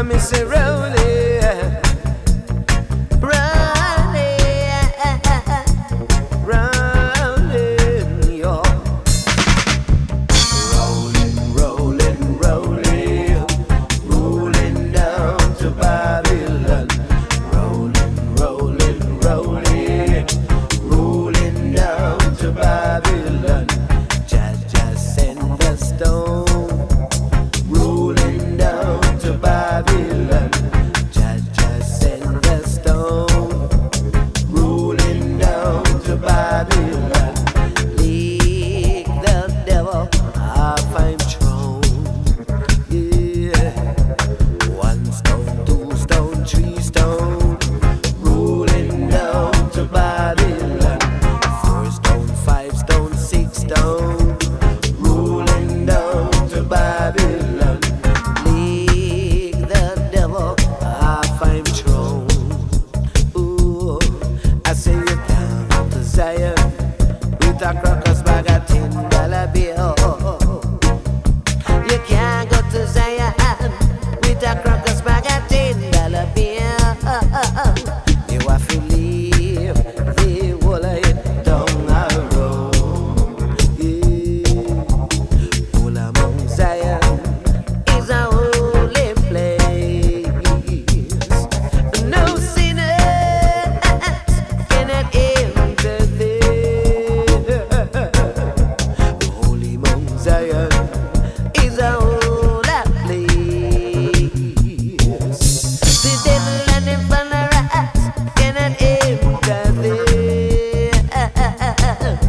me say rolling, rolling, yo. Rolling, rolling down to Babylon. Rolling down to Babylon. Just send the stone. Rolling down to Babylon. Just send the stone. Rolling down to Babylon. Leave the devil off I'm thrown. Yeah. 1 stone, 2 stone, 3 stone. Rolling down to Babylon. 4 stone, 5 stone, 6 stone. Rolling down to Babylon. Leave the devil off I'm thrown. Ooh, I say you down to Zion with a crocus bag of $10 bill. You can't go to Zion with a crocus bag of $10 bill. You have to leave the whole of it down the road. Yeah. Full of Mount Zion is a holy place. No sinners cannot enter there. Holy Mount Zion is a holy place. The devil and the followers cannot enter there.